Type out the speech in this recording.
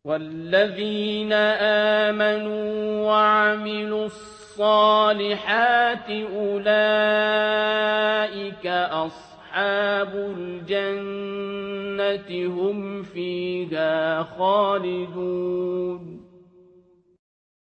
والذين آمنوا وعملوا الصالحات أولئك أصحاب الجنة هم فيها خالدون